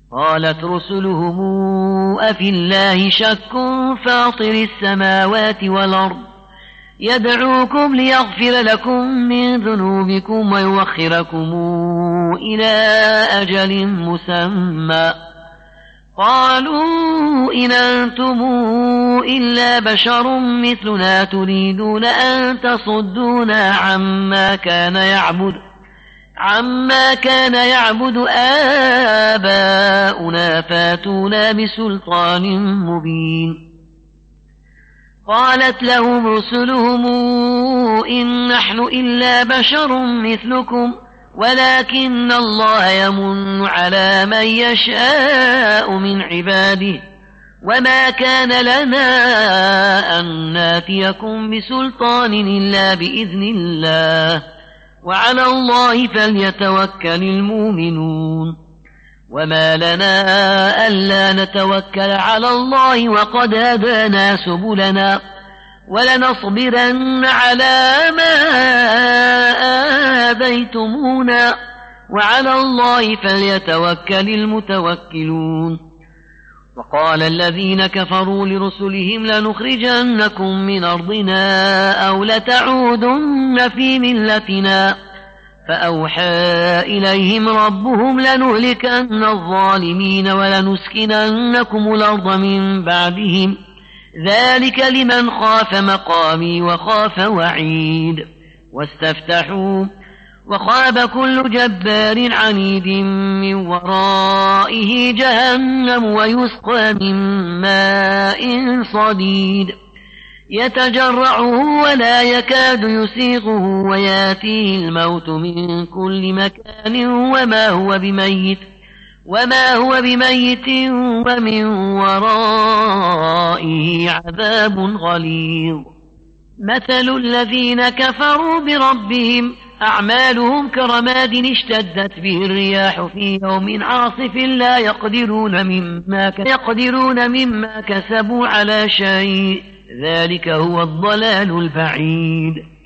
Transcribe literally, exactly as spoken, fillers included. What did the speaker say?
قالت رسلهم أفي الله شك فاطر السماوات والأرض يدعوكم ليغفر لكم من ذنوبكم ويوخركم إلى أجل مسمى قالوا إن أنتم إلا بشر مثلنا تريدون أن تصدونا عما كان يعبد عما كان يعبد آباؤنا فاتونا بسلطان مبين. قالت لهم رسلهم إن نحن إلا بشر مثلكم ولكن الله يمن على من يشاء من عباده وما كان لنا أن ناتيكم بسلطان إلا بإذن الله وعلى الله فليتوكل المؤمنون. وما لنا ألا نتوكل على الله وقد هدانا سبلنا ولنصبرن على ما آذيتمونا وعلى الله فليتوكل المتوكلون. وقال الذين كفروا لرسلهم لنخرجنكم من أرضنا أو لتعودن في ملتنا فأوحى إليهم ربهم لنهلكن الظالمين ولنسكننكم الأرض من بعدهم ذلك لمن خاف مقامي وخاف وعيد. واستفتحوا وخاب كل جبار عنيد من ورائه جهنم ويسقى من ماء صديد يتجرعه ولا يكاد يسيغه وياتيه الموت من كل مكان وما هو بميت وما هو بميت ومن ورائه عذاب غليظ. مثل الذين كفروا بربهم أعمالهم كرماد اشتدت به الرياح في يوم عاصف لا يقدرون مما, يقدرون مما كسبوا على شيء ذلك هو الضلال البعيد.